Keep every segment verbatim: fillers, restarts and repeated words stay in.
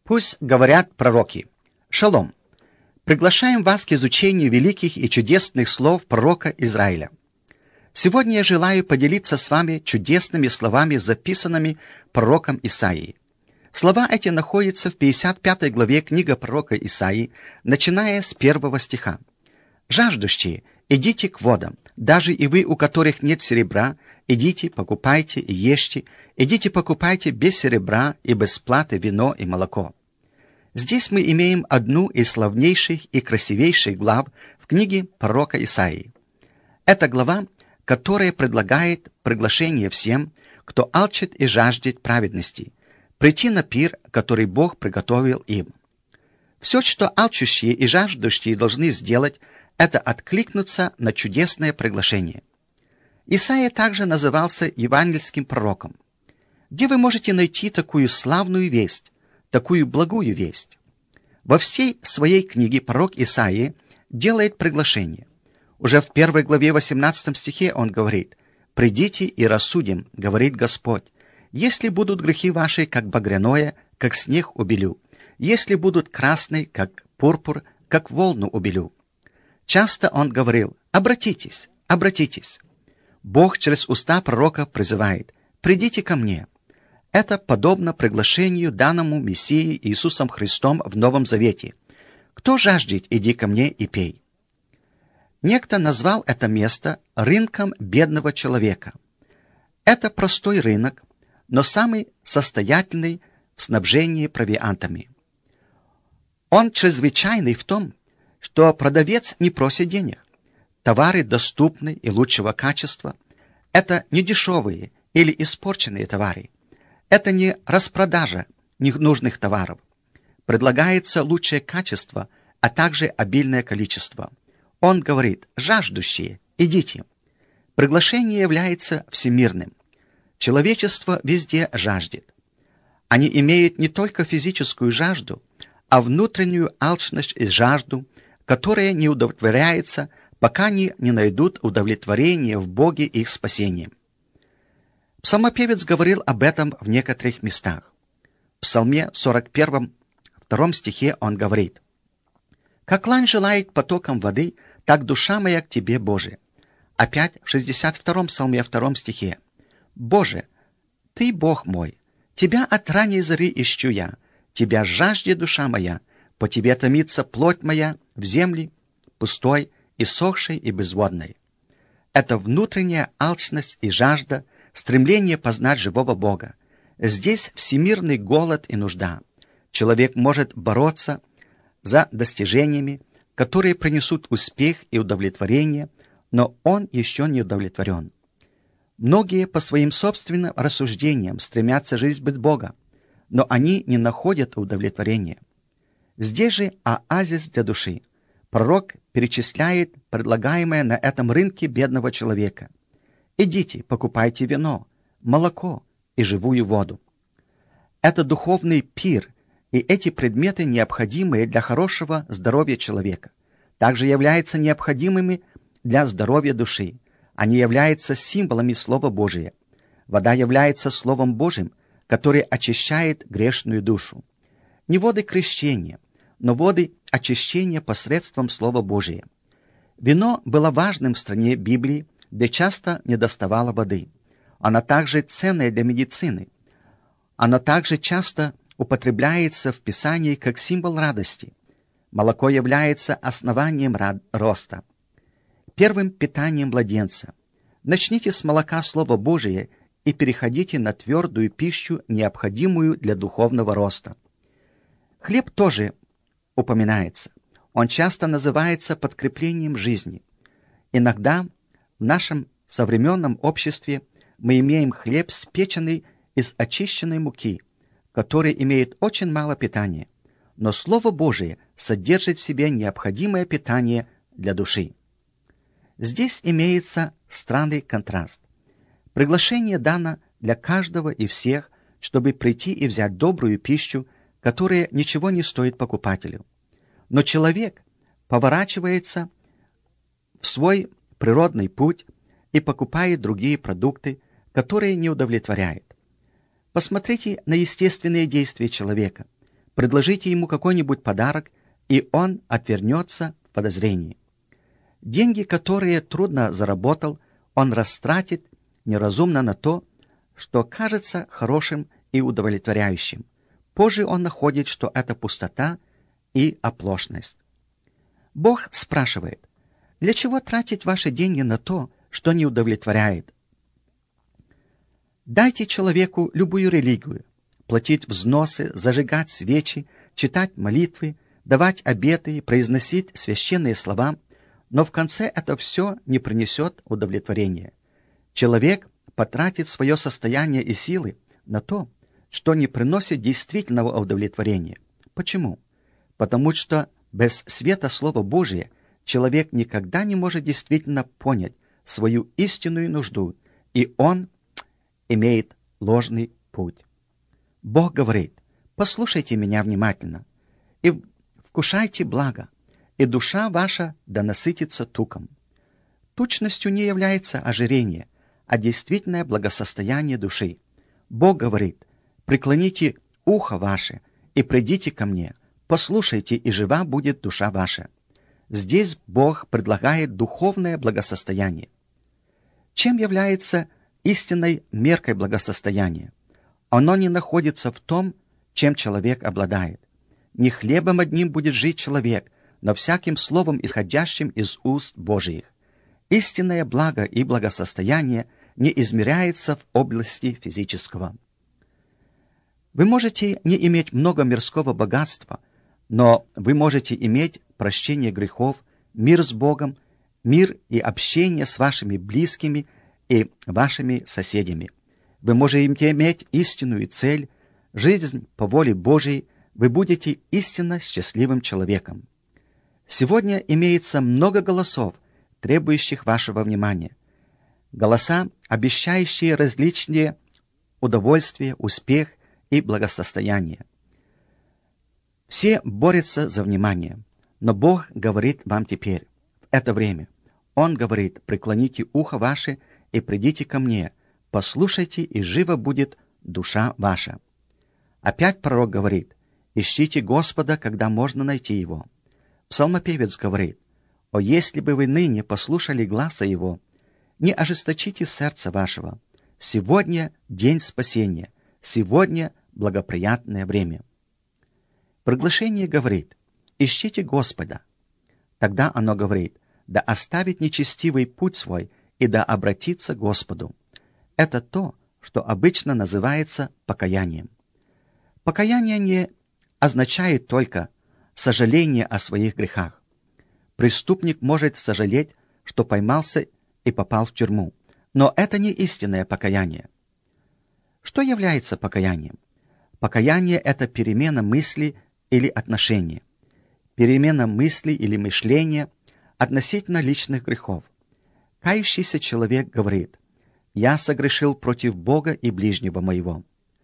Пусть говорят пророки. Шалом! Приглашаем вас к изучению великих и чудесных слов пророка Израиля. Сегодня я желаю поделиться с вами чудесными словами, записанными пророком Исаией. Слова эти находятся в пятьдесят пятой главе книги пророка Исаии, начиная с первого стиха. «Жаждущие, идите к водам, даже и вы, у которых нет серебра, идите, покупайте и ешьте, идите, покупайте без серебра и без платы вино и молоко». Здесь мы имеем одну из славнейших и красивейших глав в книге пророка Исаии. Это глава, которая предлагает приглашение всем, кто алчит и жаждет праведности, прийти на пир, который Бог приготовил им. Все, что алчущие и жаждущие должны сделать, это откликнуться на чудесное приглашение. Исаия также назывался евангельским пророком. Где вы можете найти такую славную весть, такую благую весть? Во всей своей книге пророк Исаия делает приглашение. Уже в первой главе восемнадцатом стихе он говорит: «Придите и рассудим, говорит Господь, если будут грехи ваши, как багряное, как снег убелю, если будут красные, как пурпур, как волну убелю». Часто он говорил: «Обратитесь, обратитесь». Бог через уста пророка призывает: «Придите ко мне». Это подобно приглашению, данному Мессией Иисусом Христом в Новом Завете. «Кто жаждет, иди ко мне и пей». Некто назвал это место рынком бедного человека. Это простой рынок, но самый состоятельный в снабжении провиантами. Он чрезвычайный в том, что продавец не просит денег. Товары доступны и лучшего качества. Это не дешевые или испорченные товары. Это не распродажа ненужных товаров. Предлагается лучшее качество, а также обильное количество. Он говорит: «Жаждущие, идите». Приглашение является всемирным. Человечество везде жаждет. Они имеют не только физическую жажду, а внутреннюю алчность и жажду, которая не удовлетворяется, пока они не найдут удовлетворение в Боге их спасения. Псалмопевец говорил об этом в некоторых местах. В Псалме сорок первом, втором стихе он говорит: «Как лань желает потоком воды, так душа моя к Тебе, Боже». Опять в шестьдесят втором Псалме, втором стихе: «Боже, Ты Бог мой, Тебя от ранней зари ищу я, Тебя жаждет душа моя, по Тебе томится плоть моя в земле пустой, иссохшей и безводной». Это внутренняя алчность и жажда, стремление познать живого Бога. Здесь всемирный голод и нужда. Человек может бороться за достижениями, которые принесут успех и удовлетворение, но он еще не удовлетворен. Многие по своим собственным рассуждениям стремятся жить без Бога, но они не находят удовлетворения. Здесь же оазис для души. Пророк перечисляет предлагаемое на этом рынке бедного человека. «Идите, покупайте вино, молоко и живую воду». Это духовный пир, и эти предметы, необходимые для хорошего здоровья человека, также являются необходимыми для здоровья души. Они являются символами Слова Божия. Вода является Словом Божьим, которое очищает грешную душу. Не воды крещения, но воды очищения посредством Слова Божия. Вино было важным в стране Библии, где часто недоставало воды. Оно также ценное для медицины. Оно также часто употребляется в Писании как символ радости. Молоко является основанием роста, первым питанием младенца. Начните с молока Слова Божия и переходите на твердую пищу, необходимую для духовного роста. Хлеб тоже упоминается. Он часто называется подкреплением жизни. Иногда в нашем современном обществе мы имеем хлеб, спеченный из очищенной муки, который имеет очень мало питания, но Слово Божие содержит в себе необходимое питание для души. Здесь имеется странный контраст. Приглашение дано для каждого и всех, чтобы прийти и взять добрую пищу, которая ничего не стоит покупателю. Но человек поворачивается в свой природный путь и покупает другие продукты, которые не удовлетворяют. Посмотрите на естественные действия человека. Предложите ему какой-нибудь подарок, и он отвернется в подозрении. Деньги, которые трудно заработал, он растратит неразумно на то, что кажется хорошим и удовлетворяющим. Позже он находит, что это пустота и оплошность. Бог спрашивает: для чего тратить ваши деньги на то, что не удовлетворяет? Дайте человеку любую религию, платить взносы, зажигать свечи, читать молитвы, давать обеты, произносить священные слова, но в конце это все не принесет удовлетворения. Человек потратит свое состояние и силы на то, что не приносит действительного удовлетворения. Почему? Потому что без света Слова Божия человек никогда не может действительно понять свою истинную нужду, и он имеет ложный путь. Бог говорит: послушайте меня внимательно и вкушайте благо, и душа ваша да насытится туком. Тучностью не является ожирение, а действительное благосостояние души. Бог говорит: преклоните ухо ваше и придите ко мне, послушайте, и жива будет душа ваша. Здесь Бог предлагает духовное благосостояние. Чем является истинной меркой благосостояния? Оно не находится в том, чем человек обладает. Не хлебом одним будет жить человек, но всяким словом, исходящим из уст Божиих. Истинное благо и благосостояние не измеряется в области физического. Вы можете не иметь много мирского богатства, но вы можете иметь прощение грехов, мир с Богом, мир и общение с вашими близкими и вашими соседями. Вы можете иметь истинную цель, жизнь по воле Божией, вы будете истинно счастливым человеком. Сегодня имеется много голосов, требующих вашего внимания. Голоса, обещающие различные удовольствия, успех и благосостояние. Все борются за внимание, но Бог говорит вам теперь, в это время. Он говорит: преклоните ухо ваше и придите ко мне, послушайте, и жива будет душа ваша. Опять пророк говорит: ищите Господа, когда можно найти Его. Псалмопевец говорит: о, если бы вы ныне послушали гласа Его, не ожесточите сердце вашего. Сегодня день спасения, сегодня благоприятное время. Приглашение говорит: ищите Господа. Тогда оно говорит: да оставит нечестивый путь свой и да обратится к Господу. Это то, что обычно называется покаянием. Покаяние не означает только сожаление о своих грехах. Преступник может сожалеть, что поймался и попал в тюрьму, но это не истинное покаяние. Что является покаянием? Покаяние — это перемена мысли или отношения, перемена мысли или мышления относительно личных грехов. Кающийся человек говорит: «Я согрешил против Бога и ближнего моего».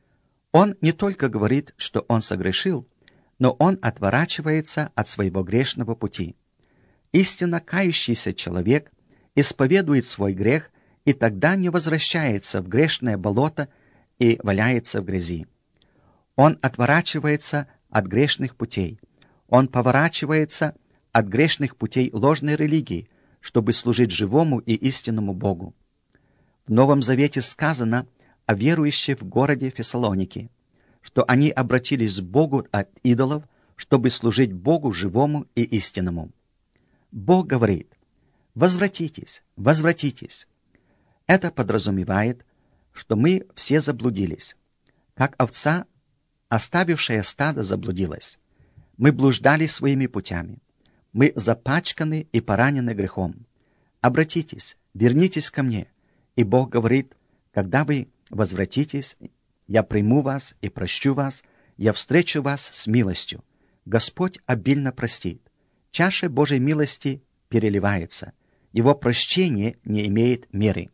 Он не только говорит, что он согрешил, но он отворачивается от своего грешного пути. Истинно кающийся человек исповедует свой грех и тогда не возвращается в грешное болото и валяется в грязи. Он отворачивается от грешных путей. Он поворачивается от грешных путей ложной религии, чтобы служить живому и истинному Богу. В Новом Завете сказано о верующих в городе Фессалоники, что они обратились к Богу от идолов, чтобы служить Богу живому и истинному. Бог говорит: «Возвратитесь, возвратитесь». Это подразумевает, что мы все заблудились, как овца, оставившая стадо, заблудилась. Мы блуждали своими путями. Мы запачканы и поранены грехом. Обратитесь, вернитесь ко мне. И Бог говорит: когда вы возвратитесь, я приму вас и прощу вас, я встречу вас с милостью. Господь обильно простит. Чаша Божьей милости переливается. Его прощение не имеет меры.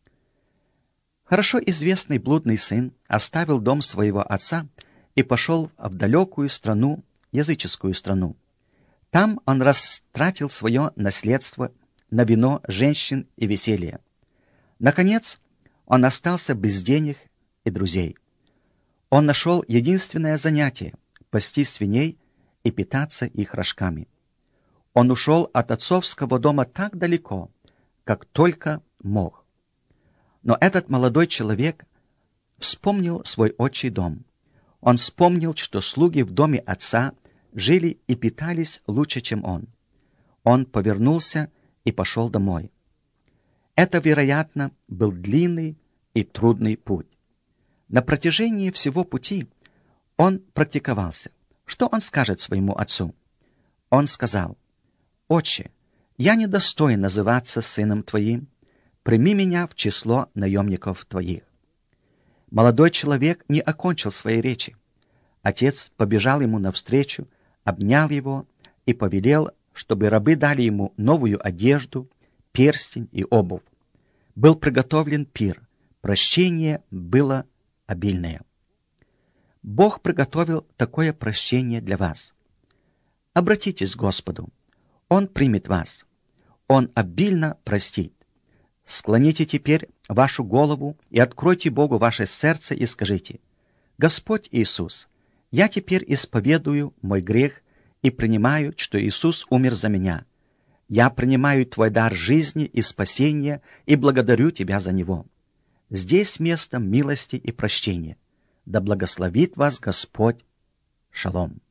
Хорошо известный блудный сын оставил дом своего отца и пошел в далекую страну, языческую страну. Там он растратил свое наследство на вино, женщин и веселье. Наконец, он остался без денег и друзей. Он нашел единственное занятие — пасти свиней и питаться их рожками. Он ушел от отцовского дома так далеко, как только мог. Но этот молодой человек вспомнил свой отчий дом. Он вспомнил, что слуги в доме отца жили и питались лучше, чем он. Он повернулся и пошел домой. Это, вероятно, был длинный и трудный путь. На протяжении всего пути он практиковался. Что он скажет своему отцу? Он сказал: «Отче, я недостоин называться сыном твоим. Прими меня в число наемников твоих». Молодой человек не окончил своей речи. Отец побежал ему навстречу, обнял его и повелел, чтобы рабы дали ему новую одежду, перстень и обувь. Был приготовлен пир, прощение было обильное. Бог приготовил такое прощение для вас. Обратитесь к Господу, Он примет вас, Он обильно простит. Склоните теперь вашу голову и откройте Богу ваше сердце и скажите: «Господь Иисус, я теперь исповедую мой грех и принимаю, что Иисус умер за меня. Я принимаю Твой дар жизни и спасения и благодарю Тебя за него. Здесь место милости и прощения. Да благословит вас Господь. Шалом».